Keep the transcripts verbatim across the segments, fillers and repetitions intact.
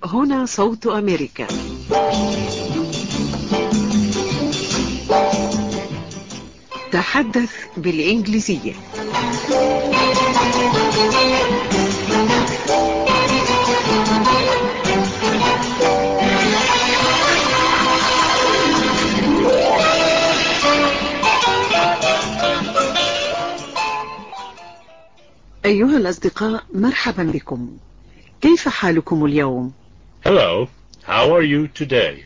هنا صوت أمريكا. تحدث بالإنجليزية. أيها الأصدقاء، مرحبا بكم. كيف حالكم اليوم؟ Hello, how are you today?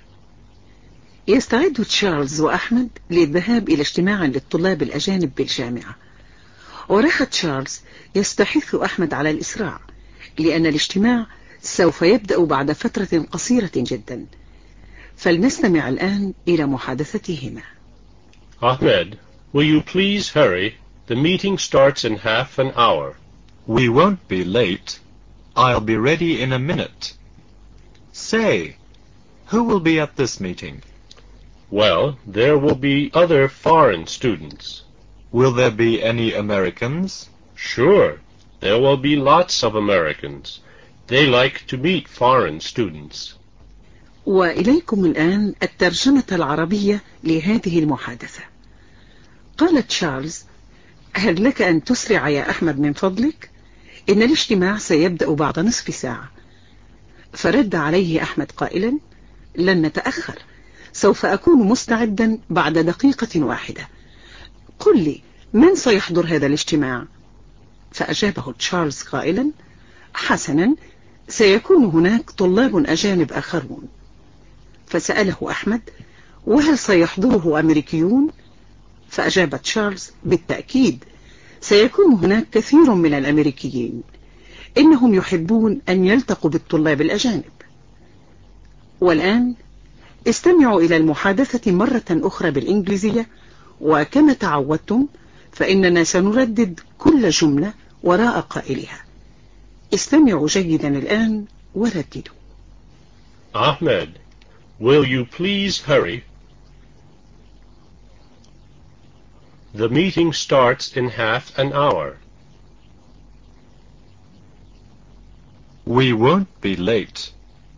يستعد تشارلز وأحمد للذهاب إلى اجتماع للطلاب الأجانب بالجامعة، وراح تشارلز يستحث أحمد على الإسراع لأن الاجتماع سوف يبدأ بعد فترة قصيرة جدا. فلنستمع الآن إلى محادثتهما. Ahmed, will you please hurry? The meeting starts in half an hour. We won't be late. I'll be ready in a minute. Say, who will be at this meeting? Well, there will be other foreign students. Will there be any Americans? Sure, there will be lots of Americans. They like to meet foreign students. وإليكم الآن الترجمة العربية لهذه المحادثة. قال تشارلز: هل لك أن تسرع يا أحمد من فضلك؟ إن الاجتماع سيبدأ بعد نصف ساعة. فرد عليه أحمد قائلا: لن نتأخر، سوف أكون مستعدا بعد دقيقة واحدة. قل لي، من سيحضر هذا الاجتماع؟ فأجابه تشارلز قائلا: حسنا، سيكون هناك طلاب أجانب آخرون. فسأله أحمد: وهل سيحضره أمريكيون؟ فأجاب تشارلز: بالتأكيد، سيكون هناك كثير من الأمريكيين، إنهم يحبون أن يلتقوا بالطلاب الأجانب. والآن استمعوا إلى المحادثة مرة أخرى بالإنجليزية، وكما تعودتم فإننا سنردد كل جملة وراء قائلها. استمعوا جيدا الآن ورددوا. Ahmed, will you please hurry? The meeting starts in half an hour. We won't be late.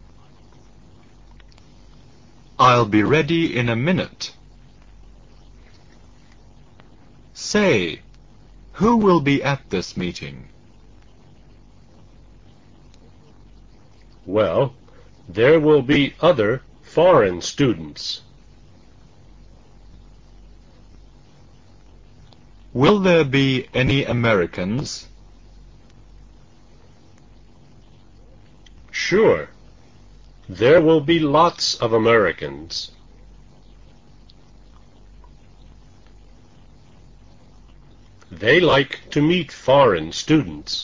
I'll be ready in a minute. Say, who will be at this meeting? Well, there will be other foreign students. Will there be any Americans? Sure, there will be lots of Americans. They like to meet foreign students.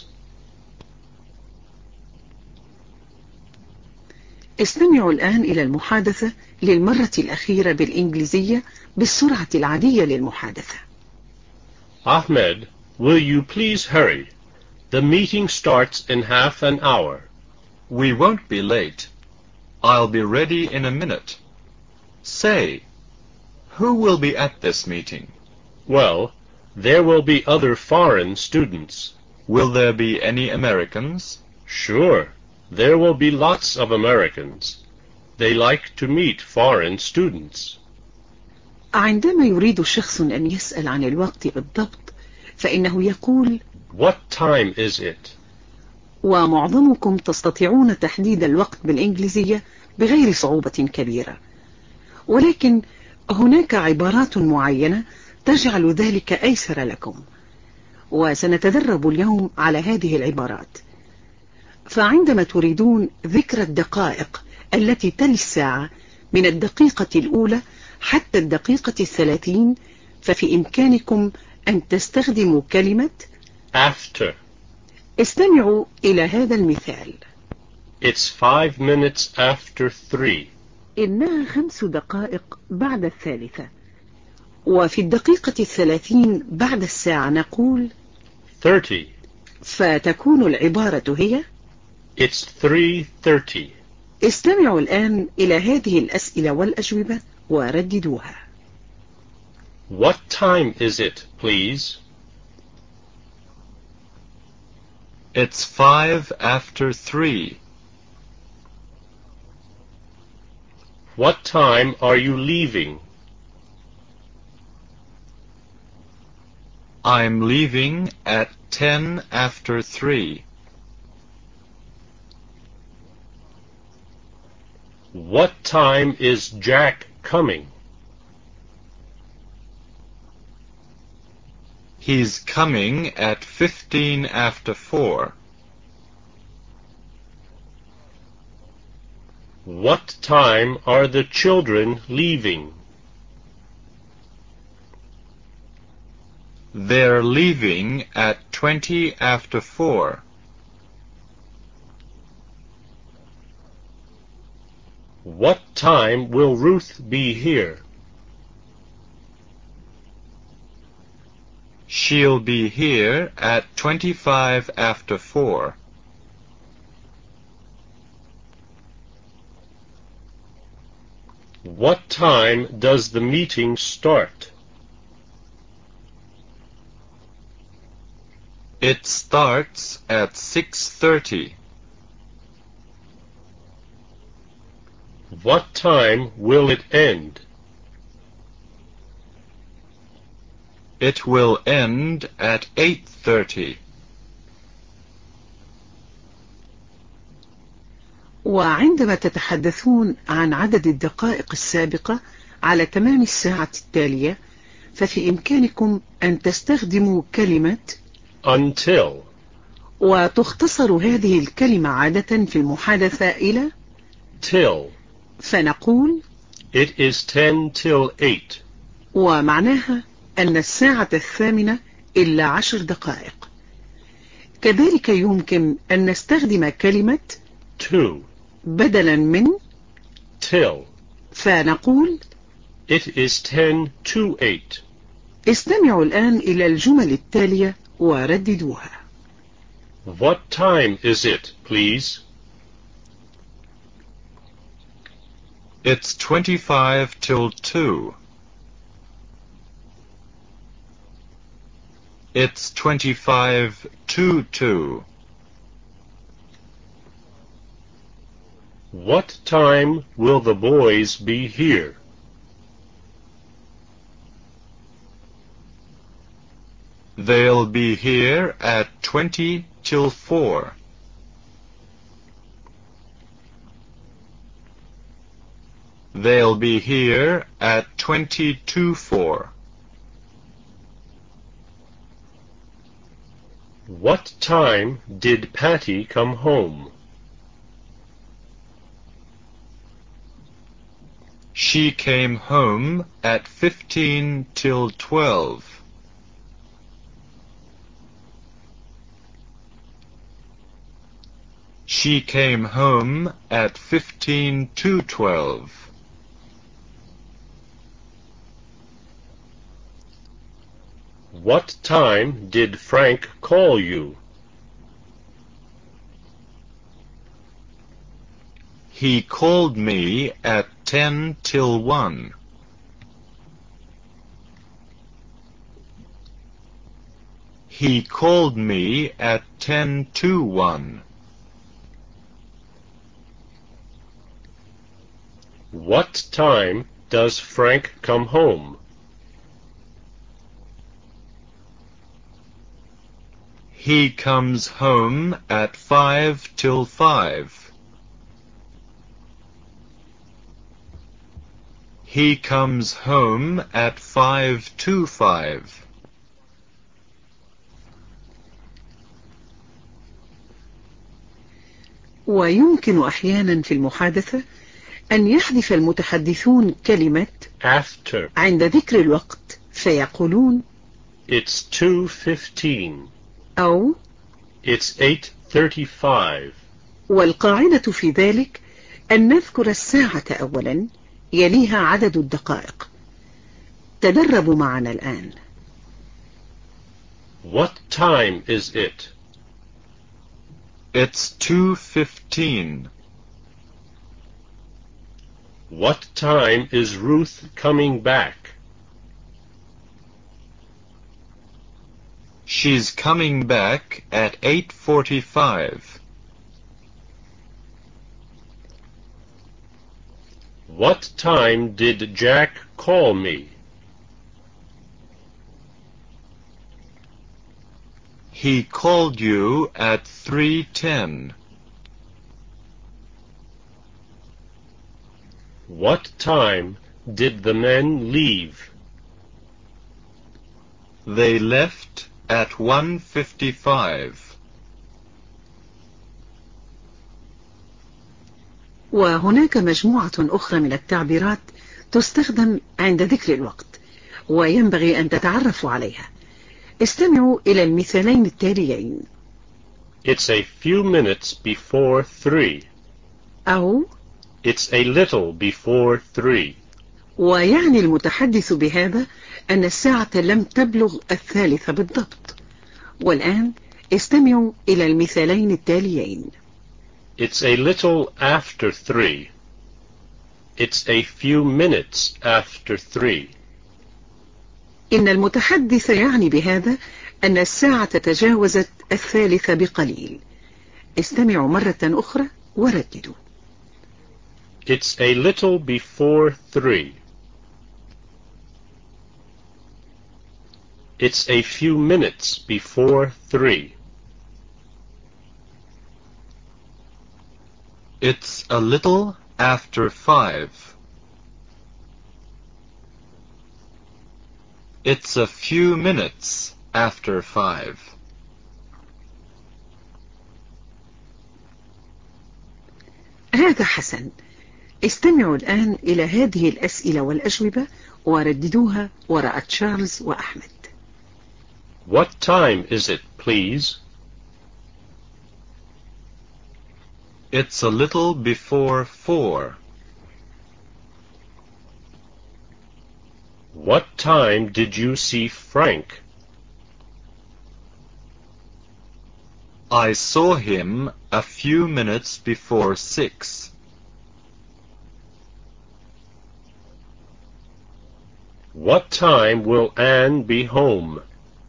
استمعوا الآن إلى المحادثة للمرة الأخيرة بالإنجليزية بالسرعة العادية للمحادثة. Ahmed, will you please hurry? The meeting starts in half an hour. We won't be late. I'll be ready in a minute. Say, who will be at this meeting? Well, there will be other foreign students. Will there be any Americans? Sure, there will be lots of Americans. They like to meet foreign students. عندما يريد شخص أن يسأل عن الوقت بالضبط فإنه يقول: What time is it? ومعظمكم تستطيعون تحديد الوقت بالإنجليزية بغير صعوبة كبيرة، ولكن هناك عبارات معينة تجعل ذلك أيسر لكم، وسنتدرب اليوم على هذه العبارات. فعندما تريدون ذكر الدقائق التي تلي الساعة من الدقيقة الأولى حتى الدقيقة الثلاثين، ففي إمكانكم أن تستخدموا كلمة After. استمعوا إلى هذا المثال. It's five minutes after three. إنها خمس دقائق بعد الثالثة. وفي الدقيقة الثلاثين بعد الساعة نقول Thirty. فتكون العبارة هي It's three thirty. استمعوا الآن إلى هذه الأسئلة والأجوبة ورددوها. What time is it, please? It's five after three. What time are you leaving? I'm leaving at ten after three. What time is Jack coming? He's coming at fifteen after four. What time are the children leaving? They're leaving at twenty after four. What time will Ruth be here? She'll be here at twenty-five after four. What time does the meeting start? It starts at six thirty. What time will it end? It will end at eight thirty. وعندما تتحدثون عن عدد الدقائق السابقة على تمام الساعة التالية، ففي إمكانكم أن تستخدموا كلمة Until. وتختصر هذه الكلمة عادة في المحادثة إلى Till. فنقول It is ten till eight. ومعناها أن الساعة الثامنة إلا عشر دقائق. كذلك يمكن أن نستخدم كلمة To. بدلا من Till. فنقول It is ten to eight. استمعوا الآن إلى الجمل التالية ورددوها. What time is it, please? It's twenty-five till two. It's twenty-five to two. What time will the boys be here? They'll be here at twenty till four. They'll be here at twenty to four. What time did Patty come home? She came home at fifteen till twelve. She came home at fifteen to twelve. What time did Frank call you? He called me at ten till one. He called me at ten to one. What time does Frank come home? He comes home at five till five. He comes home at five to five. ويمكن أحيانا في المحادثة أن يحذف المتحدثون كلمة After. عند ذكر الوقت فيقولون It's two fifteen. أو It's eight thirty-five. والقاعدة في ذلك أن نذكر الساعة أولا يليها عدد الدقائق. تدربوا معنا الآن. What time is it? It's two fifteen. What time is Ruth coming back? She's coming back at eight forty-five. What time did Jack call me? He called you at three ten. What time did the men leave? They left at one fifty-five. وهناك مجموعة أخرى من التعبيرات تستخدم عند ذكر الوقت وينبغي أن تتعرفوا عليها. استمعوا إلى المثالين التاليين. It's a few minutes before three. أو It's a little before three. ويعني المتحدث بهذا أن الساعة لم تبلغ الثالثة بالضبط. والآن استمعوا إلى المثالين التاليين. It's a little after three. It's a few minutes after three. إن المتحدث يعني بهذا أن الساعة تجاوزت الثالثة بقليل. استمعوا مرة أخرى ورددوا. It's a little before three. It's a few minutes before three. It's a little after five. It's a few minutes after five. هذا حسن. استمعوا الآن إلى هذه الأسئلة والأجوبة ورددوها وراء تشارلز وأحمد. What time is it, please? It's a little before four. What time did you see Frank? I saw him a few minutes before six. What time will Anne be home?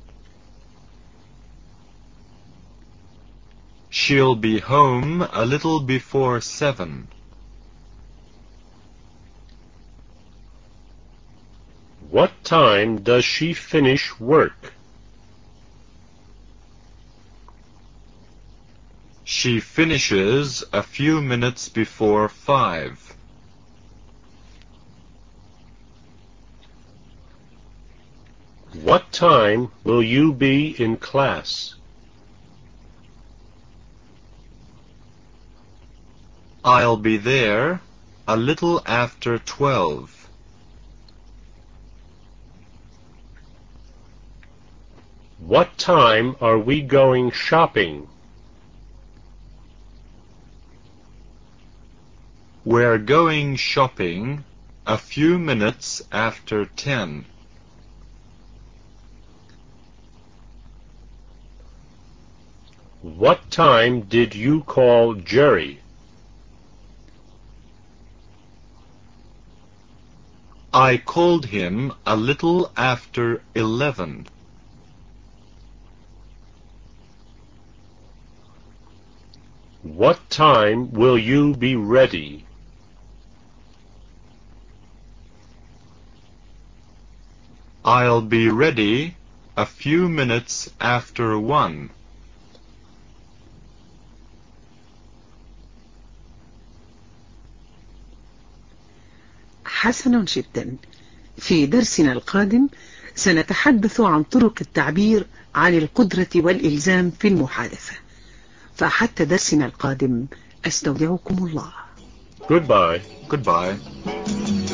She'll be home a little before seven. What time does she finish work? She finishes a few minutes before five. What time will you be in class? I'll be there a little after twelve. What time are we going shopping? We're going shopping a few minutes after ten. What time did you call Jerry? I called him a little after eleven. What time will you be ready? I'll be ready a few minutes after one. حسن جدا. في درسنا القادم سنتحدث عن طرق التعبير عن القدرة والإلزام في المحادثة. فحتى درسنا القادم أستودعكم الله. Goodbye. Goodbye.